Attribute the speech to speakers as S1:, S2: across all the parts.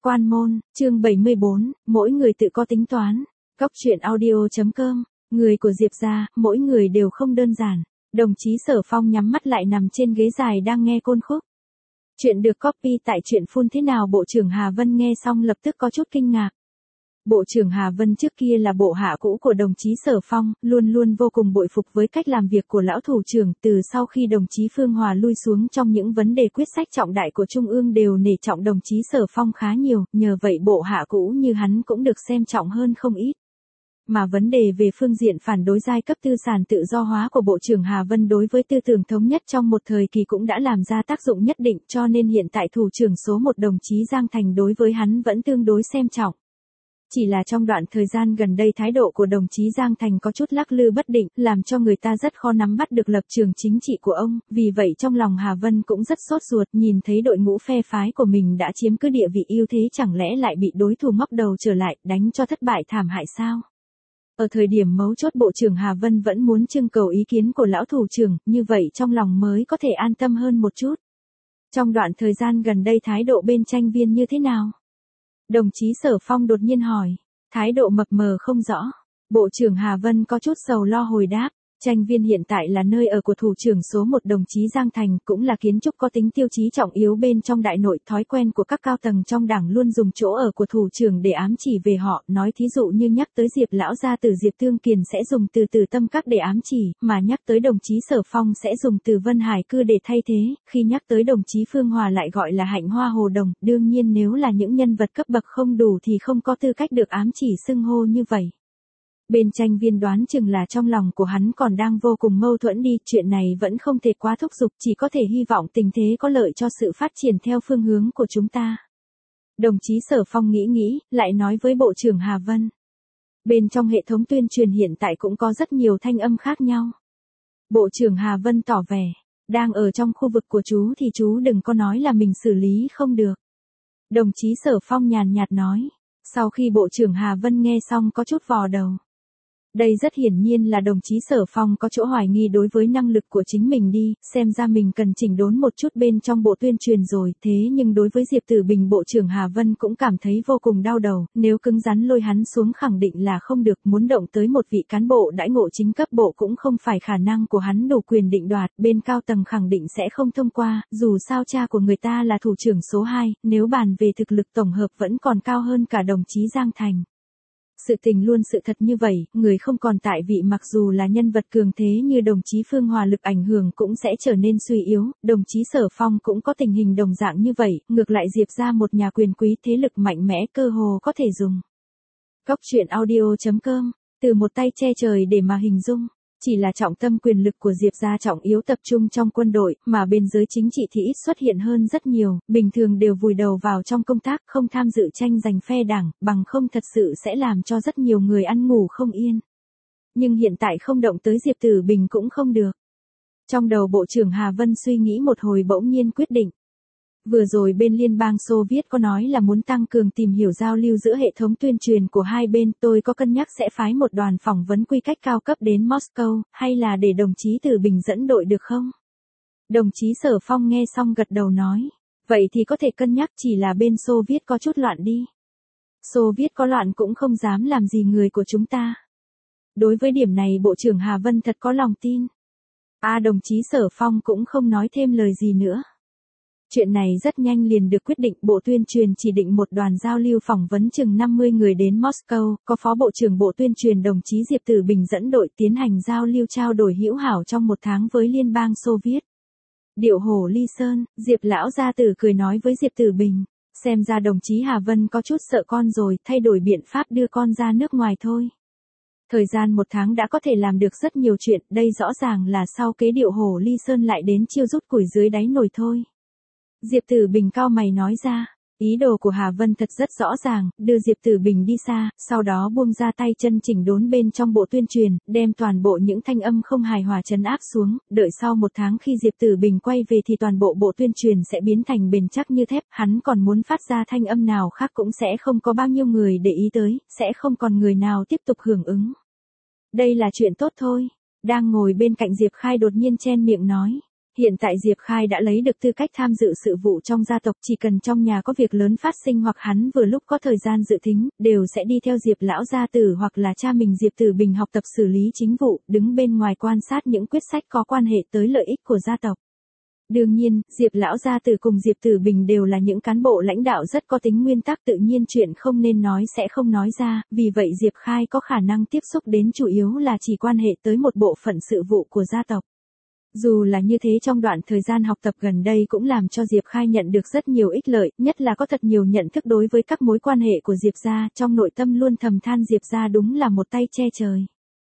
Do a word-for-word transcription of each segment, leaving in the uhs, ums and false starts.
S1: Quan môn, chương bảy mươi bốn, mỗi người tự có tính toán. Góc truyện audio chấm com, người của Diệp gia, mỗi người đều không đơn giản. Đồng chí Sở Phong nhắm mắt lại nằm trên ghế dài đang nghe côn khúc. Chuyện được copy tại truyện phun thế nào. Bộ trưởng Hà Vân nghe xong lập tức có chút kinh ngạc. Bộ trưởng Hà Vân trước kia là bộ hạ cũ của đồng chí Sở Phong, luôn luôn vô cùng bội phục với cách làm việc của lão thủ trưởng. Từ sau khi đồng chí Phương Hòa lui xuống trong những vấn đề quyết sách trọng đại của Trung ương đều nể trọng đồng chí Sở Phong khá nhiều, nhờ vậy bộ hạ cũ như hắn cũng được xem trọng hơn không ít. Mà vấn đề về phương diện phản đối giai cấp tư sản tự do hóa của Bộ trưởng Hà Vân đối với tư tưởng thống nhất trong một thời kỳ cũng đã làm ra tác dụng nhất định, cho nên hiện tại thủ trưởng số một đồng chí Giang Thành đối với hắn vẫn tương đối xem trọng. Chỉ là trong đoạn thời gian gần đây thái độ của đồng chí Giang Thành có chút lắc lư bất định, làm cho người ta rất khó nắm bắt được lập trường chính trị của ông, vì vậy trong lòng Hà Vân cũng rất sốt ruột, nhìn thấy đội ngũ phe phái của mình đã chiếm cứ địa vị ưu thế chẳng lẽ lại bị đối thủ móc đầu trở lại, đánh cho thất bại thảm hại sao? Ở thời điểm mấu chốt Bộ trưởng Hà Vân vẫn muốn trưng cầu ý kiến của lão thủ trưởng, như vậy trong lòng mới có thể an tâm hơn một chút. Trong đoạn thời gian gần đây thái độ bên tranh viên như thế nào? Đồng chí Sở Phong đột nhiên hỏi, thái độ mập mờ không rõ. Bộ trưởng Hà Vân có chút sầu lo hồi đáp, tranh viên hiện tại là nơi ở của thủ trưởng số một đồng chí Giang Thành, cũng là kiến trúc có tính tiêu chí trọng yếu bên trong đại nội. Thói quen của các cao tầng trong đảng luôn dùng chỗ ở của thủ trưởng để ám chỉ về họ, nói thí dụ như nhắc tới Diệp lão gia tử Diệp Tương Kiền sẽ dùng từ Từ Tâm Các để ám chỉ, mà nhắc tới đồng chí Sở Phong sẽ dùng từ Vân Hải Cư để thay thế, khi nhắc tới đồng chí Phương Hòa lại gọi là Hạnh Hoa Hồ Đồng. Đương nhiên nếu là những nhân vật cấp bậc không đủ thì không có tư cách được ám chỉ xưng hô như vậy. Bên tranh viên đoán chừng là trong lòng của hắn còn đang vô cùng mâu thuẫn đi, chuyện này vẫn không thể quá thúc giục, chỉ có thể hy vọng tình thế có lợi cho sự phát triển theo phương hướng của chúng ta. Đồng chí Sở Phong nghĩ nghĩ, lại nói với Bộ trưởng Hà Vân. Bên trong hệ thống tuyên truyền hiện tại cũng có rất nhiều thanh âm khác nhau. Bộ trưởng Hà Vân tỏ vẻ, đang ở trong khu vực của chú thì chú đừng có nói là mình xử lý không được. Đồng chí Sở Phong nhàn nhạt nói, sau khi Bộ trưởng Hà Vân nghe xong có chút vò đầu. Đây rất hiển nhiên là đồng chí Sở Phong có chỗ hoài nghi đối với năng lực của chính mình đi, xem ra mình cần chỉnh đốn một chút bên trong bộ tuyên truyền rồi. Thế nhưng đối với Diệp Tử Bình Bộ trưởng Hà Vân cũng cảm thấy vô cùng đau đầu, nếu cứng rắn lôi hắn xuống khẳng định là không được, muốn động tới một vị cán bộ đãi ngộ chính cấp bộ cũng không phải khả năng của hắn đủ quyền định đoạt, bên cao tầng khẳng định sẽ không thông qua, dù sao cha của người ta là thủ trưởng số hai, nếu bàn về thực lực tổng hợp vẫn còn cao hơn cả đồng chí Giang Thành. Sự tình luôn sự thật như vậy, người không còn tại vị mặc dù là nhân vật cường thế như đồng chí Phương Hòa lực ảnh hưởng cũng sẽ trở nên suy yếu, đồng chí Sở Phong cũng có tình hình đồng dạng như vậy, ngược lại Diệp ra một nhà quyền quý thế lực mạnh mẽ cơ hồ có thể dùng. Góc truyện audio chấm com, từ một tay che trời để mà hình dung. Chỉ là trọng tâm quyền lực của Diệp gia trọng yếu tập trung trong quân đội, mà bên giới chính trị thì ít xuất hiện hơn rất nhiều, bình thường đều vùi đầu vào trong công tác, không tham dự tranh giành phe đảng, bằng không thật sự sẽ làm cho rất nhiều người ăn ngủ không yên. Nhưng hiện tại không động tới Diệp Tử Bình cũng không được. Trong đầu Bộ trưởng Hà Vân suy nghĩ một hồi bỗng nhiên quyết định. Vừa rồi bên Liên bang Xô Viết có nói là muốn tăng cường tìm hiểu giao lưu giữa hệ thống tuyên truyền của hai bên, tôi có cân nhắc sẽ phái một đoàn phỏng vấn quy cách cao cấp đến Moscow, hay là để đồng chí Tử Bình dẫn đội được không? Đồng chí Sở Phong nghe xong gật đầu nói, vậy thì có thể cân nhắc, chỉ là bên Xô Viết có chút loạn đi. Xô Viết có loạn cũng không dám làm gì người của chúng ta. Đối với điểm này Bộ trưởng Hà Vân thật có lòng tin. À đồng chí Sở Phong cũng không nói thêm lời gì nữa. Chuyện này rất nhanh liền được quyết định, Bộ Tuyên truyền chỉ định một đoàn giao lưu phỏng vấn chừng năm mươi người đến Moscow, có Phó Bộ trưởng Bộ Tuyên truyền đồng chí Diệp Tử Bình dẫn đội tiến hành giao lưu trao đổi hữu hảo trong một tháng với Liên bang Xô Viết. Điệu hổ ly sơn, Diệp lão gia tử cười nói với Diệp Tử Bình, xem ra đồng chí Hà Vân có chút sợ con rồi, thay đổi biện pháp đưa con ra nước ngoài thôi. Thời gian một tháng đã có thể làm được rất nhiều chuyện, đây rõ ràng là sau kế điệu hổ ly sơn lại đến chiêu rút củi dưới đáy nồi thôi. Diệp Tử Bình cau mày nói ra, ý đồ của Hà Vân thật rất rõ ràng, đưa Diệp Tử Bình đi xa, sau đó buông ra tay chân chỉnh đốn bên trong bộ tuyên truyền, đem toàn bộ những thanh âm không hài hòa trấn áp xuống, đợi sau một tháng khi Diệp Tử Bình quay về thì toàn bộ bộ tuyên truyền sẽ biến thành bền chắc như thép, hắn còn muốn phát ra thanh âm nào khác cũng sẽ không có bao nhiêu người để ý tới, sẽ không còn người nào tiếp tục hưởng ứng. Đây là chuyện tốt thôi. Đang ngồi bên cạnh Diệp Khai đột nhiên chen miệng nói. Hiện tại Diệp Khai đã lấy được tư cách tham dự sự vụ trong gia tộc, chỉ cần trong nhà có việc lớn phát sinh hoặc hắn vừa lúc có thời gian dự thính, đều sẽ đi theo Diệp lão gia tử hoặc là cha mình Diệp Tử Bình học tập xử lý chính vụ, đứng bên ngoài quan sát những quyết sách có quan hệ tới lợi ích của gia tộc. Đương nhiên, Diệp lão gia tử cùng Diệp Tử Bình đều là những cán bộ lãnh đạo rất có tính nguyên tắc, tự nhiên chuyện không nên nói sẽ không nói ra, vì vậy Diệp Khai có khả năng tiếp xúc đến chủ yếu là chỉ quan hệ tới một bộ phận sự vụ của gia tộc. Dù là như thế, trong đoạn thời gian học tập gần đây cũng làm cho Diệp Khai nhận được rất nhiều ích lợi, nhất là có thật nhiều nhận thức đối với các mối quan hệ của Diệp gia, trong nội tâm luôn thầm than Diệp gia đúng là một tay che trời.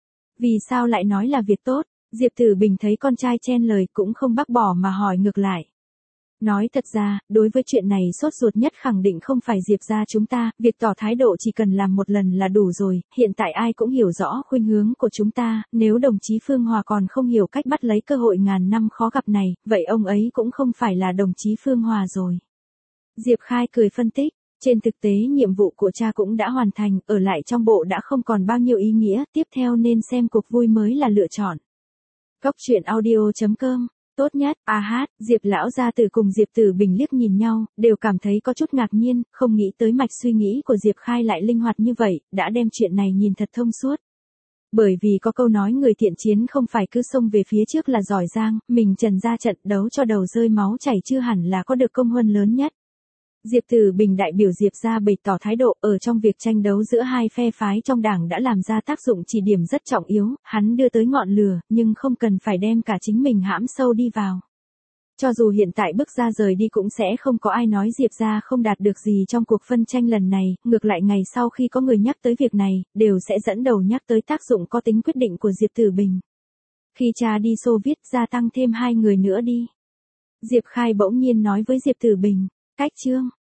S1: Vì sao lại nói là việc tốt? Diệp Tử Bình thấy con trai chen lời cũng không bác bỏ mà hỏi ngược lại. Nói thật ra, đối với chuyện này sốt ruột nhất khẳng định không phải Diệp gia chúng ta, việc tỏ thái độ chỉ cần làm một lần là đủ rồi, hiện tại ai cũng hiểu rõ khuynh hướng của chúng ta, nếu đồng chí Phương Hòa còn không hiểu cách bắt lấy cơ hội ngàn năm khó gặp này, vậy ông ấy cũng không phải là đồng chí Phương Hòa rồi. Diệp Khai cười phân tích, trên thực tế nhiệm vụ của cha cũng đã hoàn thành, ở lại trong bộ đã không còn bao nhiêu ý nghĩa, tiếp theo nên xem cuộc vui mới là lựa chọn. Cốc truyện audio chấm com Tốt nhất, a hát, Diệp lão gia tử cùng Diệp Tử Bình liếc nhìn nhau, đều cảm thấy có chút ngạc nhiên, không nghĩ tới mạch suy nghĩ của Diệp Khai lại linh hoạt như vậy, đã đem chuyện này nhìn thật thông suốt. Bởi vì có câu nói người thiện chiến không phải cứ xông về phía trước là giỏi giang, mình trần ra trận đấu cho đầu rơi máu chảy chưa hẳn là có được công huân lớn nhất. Diệp Tử Bình đại biểu Diệp gia bày tỏ thái độ ở trong việc tranh đấu giữa hai phe phái trong đảng đã làm ra tác dụng chỉ điểm rất trọng yếu, hắn đưa tới ngọn lửa, nhưng không cần phải đem cả chính mình hãm sâu đi vào. Cho dù hiện tại bước ra rời đi cũng sẽ không có ai nói Diệp gia không đạt được gì trong cuộc phân tranh lần này, ngược lại ngày sau khi có người nhắc tới việc này, đều sẽ dẫn đầu nhắc tới tác dụng có tính quyết định của Diệp Tử Bình. Khi cha đi Xô Viết gia tăng thêm hai người nữa đi. Diệp Khai bỗng nhiên nói với Diệp Tử Bình, cách chương.